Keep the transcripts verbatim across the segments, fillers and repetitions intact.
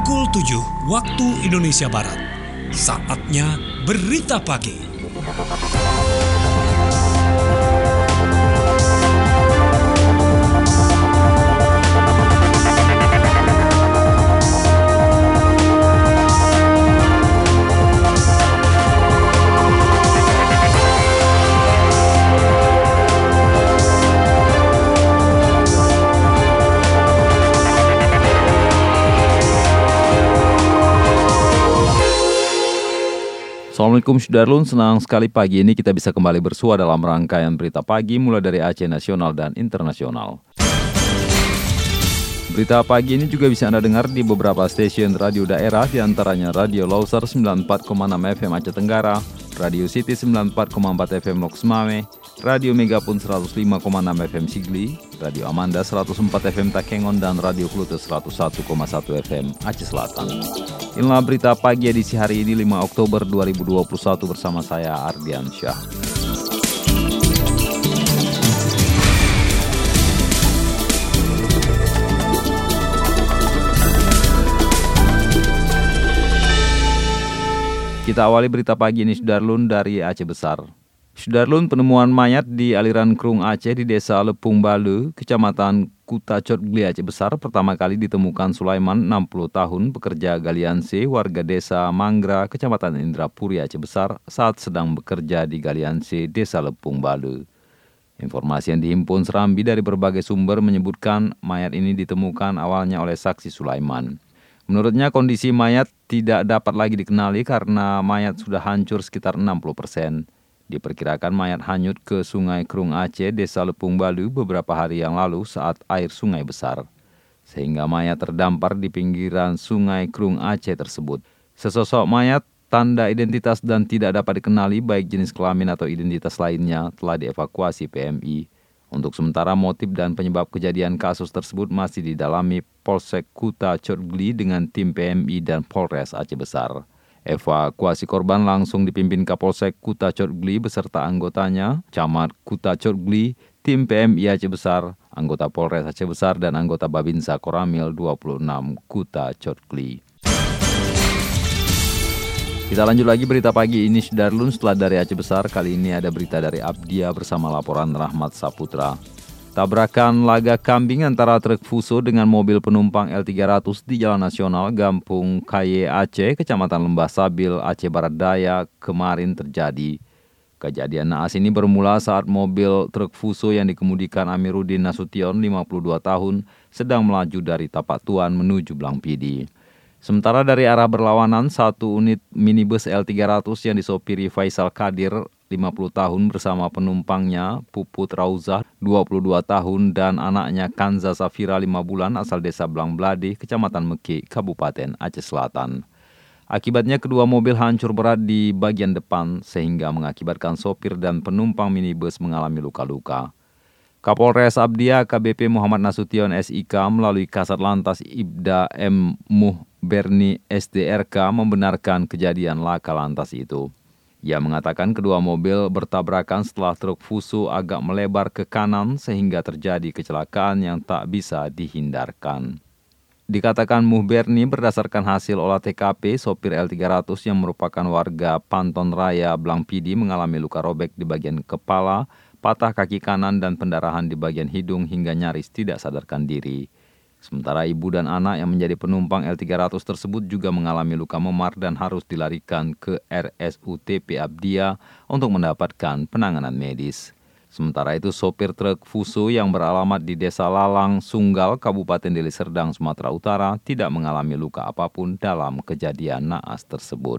Pukul tujuh waktu Indonesia Barat. Saatnya Berita Pagi. Assalamualaikum Sudarlun, senang sekali pagi ini kita bisa kembali bersua dalam rangkaian berita pagi mulai dari Aceh nasional dan internasional. Berita pagi ini juga bisa Anda dengar di beberapa stasiun radio daerah, diantaranya Radio Loser sembilan puluh empat koma enam F M Aceh Tenggara, Radio City sembilan puluh empat koma empat F M Loks Mame, Radio Megapun seratus lima koma enam F M Sigli, Radio Amanda seratus empat F M Takengon, dan Radio Klute seratus satu koma satu F M Aceh Selatan. Inilah berita pagi edisi hari ini lima Oktober dua ribu dua puluh satu bersama saya Ardian Syah. Kita awali berita pagi ini Sudarlun dari Aceh Besar. Sudarlun, penemuan mayat di aliran Krung Aceh di Desa Lepung Balu, Kecamatan Kutacot Gli Aceh Besar pertama kali ditemukan Sulaiman, enam puluh tahun, pekerja galian C, warga Desa Manggra, Kecamatan Indrapuri Aceh Besar saat sedang bekerja di galian C Desa Lepung Balu. Informasi yang dihimpun Serambi dari berbagai sumber menyebutkan mayat ini ditemukan awalnya oleh saksi Sulaiman. Menurutnya kondisi mayat tidak dapat lagi dikenali karena mayat sudah hancur sekitar enam puluh persen. Diperkirakan mayat hanyut ke Sungai Krung Aceh, Desa Lepung Balu beberapa hari yang lalu saat air sungai besar. Sehingga mayat terdampar di pinggiran Sungai Krung Aceh tersebut. Sesosok mayat, tanda identitas dan tidak dapat dikenali baik jenis kelamin atau identitas lainnya telah dievakuasi P M I. Untuk sementara motif dan penyebab kejadian kasus tersebut masih didalami Polsek Kutacot Gli dengan tim P M I dan Polres Aceh Besar. Evakuasi korban langsung dipimpin Kapolsek Kutacot Gli beserta anggotanya, Camat Kutacot Gli, tim P M I Aceh Besar, anggota Polres Aceh Besar, dan anggota Babinsa Koramil dua puluh enam Kutacot Gli. Kita lanjut lagi berita pagi ini Sudarlun. Setelah dari Aceh Besar, kali ini ada berita dari Abdia bersama laporan Rahmat Saputra. Tabrakan laga kambing antara truk Fuso dengan mobil penumpang L tiga ratus di Jalan Nasional Gampung Kaye Aceh, Kecamatan Lembah Sabil, Aceh Barat Daya kemarin terjadi. Kejadian naas ini bermula saat mobil truk Fuso yang dikemudikan Amiruddin Nasution, lima puluh dua tahun, sedang melaju dari Tapak Tuan menuju Blangpidi. Sementara dari arah berlawanan, satu unit minibus L tiga ratus yang disopiri Faisal Kadir, lima puluh tahun, bersama penumpangnya Puput Rauzah, dua puluh dua tahun, dan anaknya Kanza Safira, lima bulan, asal Desa Blangbladi, Kecamatan Meki, Kabupaten Aceh Selatan. Akibatnya kedua mobil hancur berat di bagian depan sehingga mengakibatkan sopir dan penumpang minibus mengalami luka-luka. Kapolres Abdia A K B P Muhammad Nasution S I K melalui Kasat Lantas Ibda M. Muhberni S D R K membenarkan kejadian laka lantas itu. Ia mengatakan kedua mobil bertabrakan setelah truk Fuso agak melebar ke kanan sehingga terjadi kecelakaan yang tak bisa dihindarkan. Dikatakan Muhberni berdasarkan hasil olah T K P, sopir L tiga ratus yang merupakan warga Panton Raya Blangpidi mengalami luka robek di bagian kepala, patah kaki kanan, dan pendarahan di bagian hidung hingga nyaris tidak sadarkan diri. Sementara ibu dan anak yang menjadi penumpang L tiga ratus tersebut juga mengalami luka memar dan harus dilarikan ke R S U T P Abdia untuk mendapatkan penanganan medis. Sementara itu sopir truk Fuso yang beralamat di Desa Lalang, Sunggal, Kabupaten Deli Serdang, Sumatera Utara tidak mengalami luka apapun dalam kejadian naas tersebut.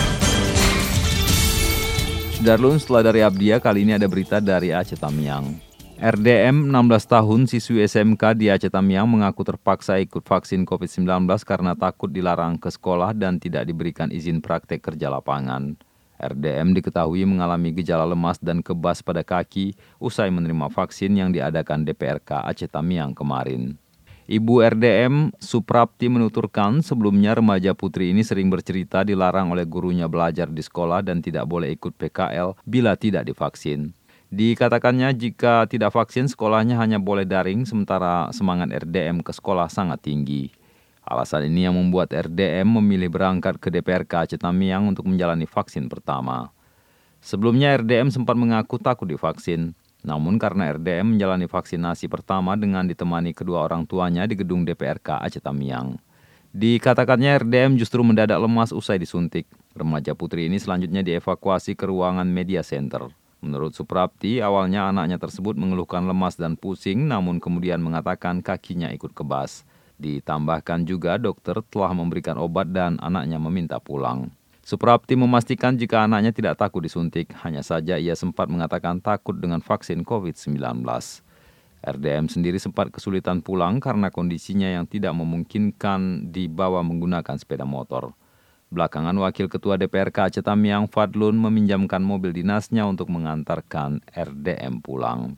Sudarlun, setelah dari Abdia, kali ini ada berita dari Aceh Tamiang. R D M, enam belas tahun, siswi S M K di Aceh Tamiang mengaku terpaksa ikut vaksin covid sembilan belas karena takut dilarang ke sekolah dan tidak diberikan izin praktek kerja lapangan. R D M diketahui mengalami gejala lemas dan kebas pada kaki usai menerima vaksin yang diadakan D P R K Aceh Tamiang kemarin. Ibu R D M, Suprapti, menuturkan sebelumnya remaja putri ini sering bercerita dilarang oleh gurunya belajar di sekolah dan tidak boleh ikut P K L bila tidak divaksin. Dikatakannya jika tidak vaksin sekolahnya hanya boleh daring, sementara semangat R D M ke sekolah sangat tinggi. Alasan ini yang membuat R D M memilih berangkat ke D P R K Aceh Tamiang untuk menjalani vaksin pertama. Sebelumnya R D M sempat mengaku takut divaksin, namun karena R D M menjalani vaksinasi pertama dengan ditemani kedua orang tuanya di gedung D P R K Aceh Tamiang. Dikatakannya R D M justru mendadak lemas usai disuntik. Remaja putri ini selanjutnya dievakuasi ke ruangan media center. Menurut Suprapti, awalnya anaknya tersebut mengeluhkan lemas dan pusing, namun kemudian mengatakan kakinya ikut kebas. Ditambahkan juga dokter telah memberikan obat dan anaknya meminta pulang. Suprapti memastikan jika anaknya tidak takut disuntik, hanya saja ia sempat mengatakan takut dengan vaksin covid sembilan belas. R D M sendiri sempat kesulitan pulang karena kondisinya yang tidak memungkinkan dibawa menggunakan sepeda motor. Belakangan Wakil Ketua D P R K Aceh Tamiang Fadlun meminjamkan mobil dinasnya untuk mengantarkan R D M pulang.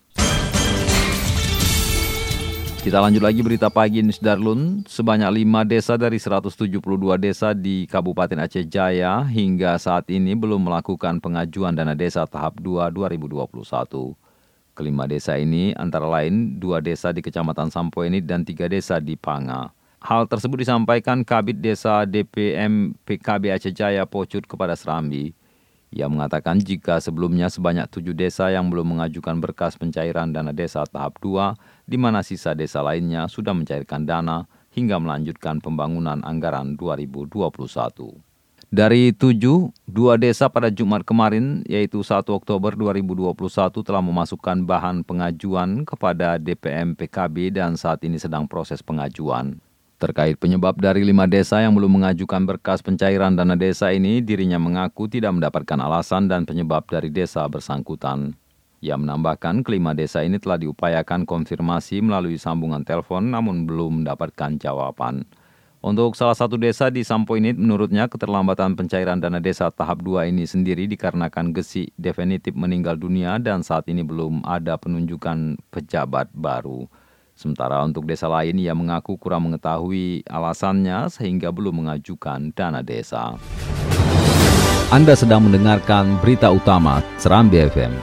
Kita lanjut lagi berita pagi News Darlun. Sebanyak lima desa dari seratus tujuh puluh dua desa di Kabupaten Aceh Jaya hingga saat ini belum melakukan pengajuan dana desa tahap dua dua ribu dua puluh satu. Kelima desa ini antara lain dua desa di Kecamatan Sampoenit dan tiga desa di Panga. Hal tersebut disampaikan Kabid Desa D P M P K B Aceh Jaya Pocut kepada Serambi. Ia mengatakan jika sebelumnya sebanyak tujuh desa yang belum mengajukan berkas pencairan dana desa tahap dua, di mana sisa desa lainnya sudah mencairkan dana hingga melanjutkan pembangunan anggaran dua ribu dua puluh satu. Dari tujuh, dua desa pada Jumat kemarin, yaitu satu Oktober dua ribu dua puluh satu telah memasukkan bahan pengajuan kepada D P M P K B dan saat ini sedang proses pengajuan. Terkait penyebab dari lima desa yang belum mengajukan berkas pencairan dana desa ini, dirinya mengaku tidak mendapatkan alasan dan penyebab dari desa bersangkutan. Ia menambahkan kelima desa ini telah diupayakan konfirmasi melalui sambungan telepon namun belum mendapatkan jawaban. Untuk salah satu desa di Sampoenit, menurutnya keterlambatan pencairan dana desa tahap dua ini sendiri dikarenakan Gesi definitif meninggal dunia dan saat ini belum ada penunjukan pejabat baru. Sementara untuk desa lain, ia mengaku kurang mengetahui alasannya sehingga belum mengajukan dana desa. Anda sedang mendengarkan berita utama Serambi F M.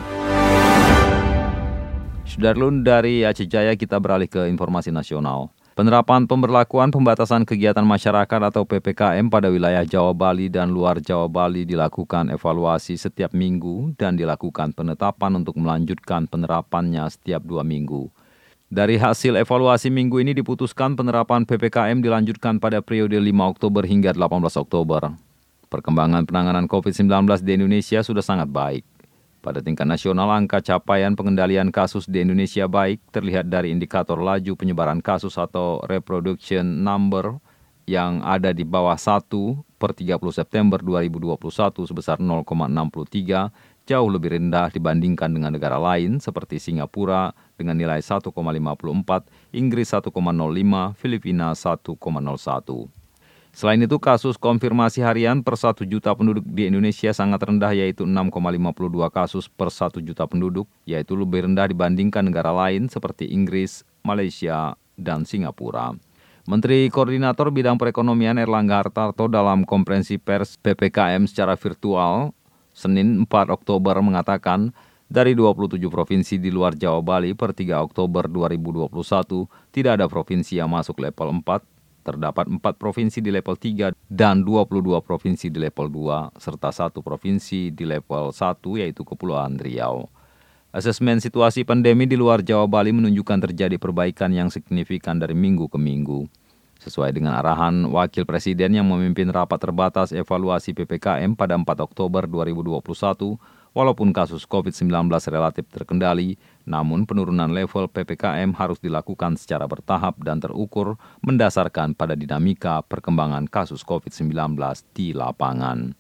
Sudarlun dari Aceh Jaya kita beralih ke informasi nasional. Penerapan pemberlakuan pembatasan kegiatan masyarakat atau P P K M pada wilayah Jawa Bali dan luar Jawa Bali dilakukan evaluasi setiap minggu dan dilakukan penetapan untuk melanjutkan penerapannya setiap dua minggu. Dari hasil evaluasi minggu ini diputuskan penerapan P P K M dilanjutkan pada periode lima Oktober hingga delapan belas Oktober. Perkembangan penanganan covid sembilan belas di Indonesia sudah sangat baik. Pada tingkat nasional, angka capaian pengendalian kasus di Indonesia baik terlihat dari indikator laju penyebaran kasus atau reproduction number yang ada di bawah satu per tiga puluh September dua ribu dua puluh satu sebesar nol koma enam tiga, jauh lebih rendah dibandingkan dengan negara lain seperti Singapura dengan nilai satu koma lima empat, Inggris satu koma nol lima, Filipina satu koma nol satu. Selain itu, kasus konfirmasi harian per satu juta penduduk di Indonesia sangat rendah yaitu enam koma lima dua kasus per satu juta penduduk, yaitu lebih rendah dibandingkan negara lain seperti Inggris, Malaysia, dan Singapura. Menteri Koordinator Bidang Perekonomian Erlangga Hartarto dalam konferensi pers P P K M secara virtual Senin empat Oktober mengatakan dari dua puluh tujuh provinsi di luar Jawa Bali per tiga Oktober dua ribu dua puluh satu tidak ada provinsi yang masuk level empat. Terdapat empat provinsi di level tiga dan dua puluh dua provinsi di level dua, serta satu provinsi di level satu yaitu Kepulauan Riau. Asesmen situasi pandemi di luar Jawa Bali menunjukkan terjadi perbaikan yang signifikan dari minggu ke minggu. Sesuai dengan arahan Wakil Presiden yang memimpin rapat terbatas evaluasi P P K M pada empat Oktober dua ribu dua puluh satu, walaupun kasus covid sembilan belas relatif terkendali, namun penurunan level P P K M harus dilakukan secara bertahap dan terukur mendasarkan pada dinamika perkembangan kasus covid sembilan belas di lapangan.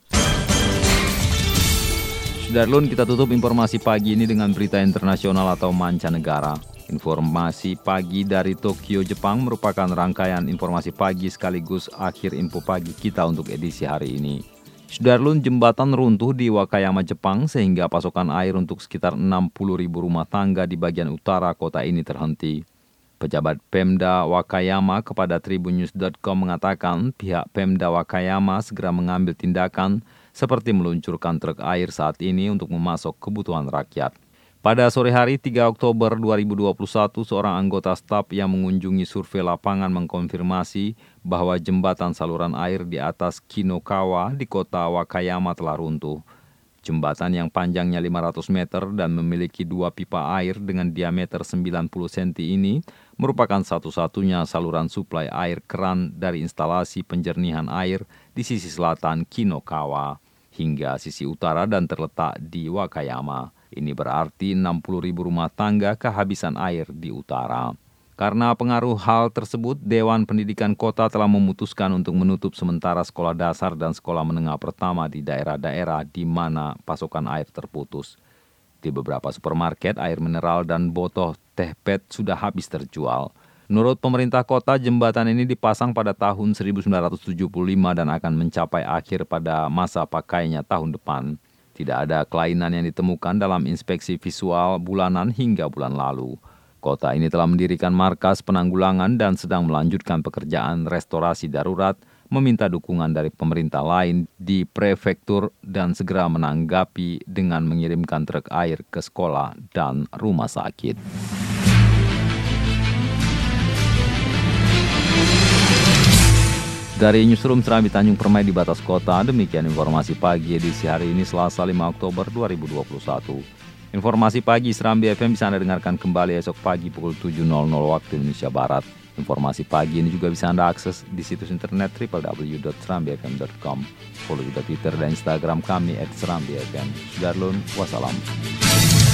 Sudarlun, kita tutup informasi pagi ini dengan berita internasional atau mancanegara. Informasi pagi dari Tokyo, Jepang merupakan rangkaian informasi pagi sekaligus akhir info pagi kita untuk edisi hari ini. Sudarlun, jembatan runtuh di Wakayama, Jepang sehingga pasokan air untuk sekitar enam puluh ribu rumah tangga di bagian utara kota ini terhenti. Pejabat Pemda Wakayama kepada tribunnews dot com mengatakan pihak Pemda Wakayama segera mengambil tindakan seperti meluncurkan truk air saat ini untuk memasok kebutuhan rakyat. Pada sore hari tiga Oktober dua ribu dua puluh satu, seorang anggota staf yang mengunjungi survei lapangan mengkonfirmasi bahwa jembatan saluran air di atas Kinokawa di kota Wakayama telah runtuh. Jembatan yang panjangnya lima ratus meter dan memiliki dua pipa air dengan diameter sembilan puluh sentimeter ini merupakan satu-satunya saluran suplai air keran dari instalasi penjernihan air di sisi selatan Kinokawa hingga sisi utara dan terletak di Wakayama. Ini berarti enam puluh ribu rumah tangga kehabisan air di utara. Karena pengaruh hal tersebut, Dewan Pendidikan Kota telah memutuskan untuk menutup sementara sekolah dasar dan sekolah menengah pertama di daerah-daerah di mana pasokan air terputus. Di beberapa supermarket, air mineral dan botol teh pet sudah habis terjual. Menurut pemerintah kota, jembatan ini dipasang pada tahun seribu sembilan ratus tujuh puluh lima dan akan mencapai akhir pada masa pakainya tahun depan. Tidak ada kelainan yang ditemukan dalam inspeksi visual bulanan hingga bulan lalu. Kota ini telah mendirikan markas penanggulangan dan sedang melanjutkan pekerjaan restorasi darurat, meminta dukungan dari pemerintah lain di prefektur dan segera menanggapi dengan mengirimkan truk air ke sekolah dan rumah sakit. Dari Newsroom Serambi Tanjung Permai di batas kota, demikian informasi pagi edisi hari ini Selasa lima Oktober dua ribu dua puluh satu. Informasi pagi Serambi F M bisa Anda dengarkan kembali esok pagi pukul tujuh waktu Indonesia Barat. Informasi pagi ini juga bisa Anda akses di situs internet w w w dot serambi f m dot com. Follow juga Twitter dan Instagram kami at serambi f m. Sudarlun, wassalam.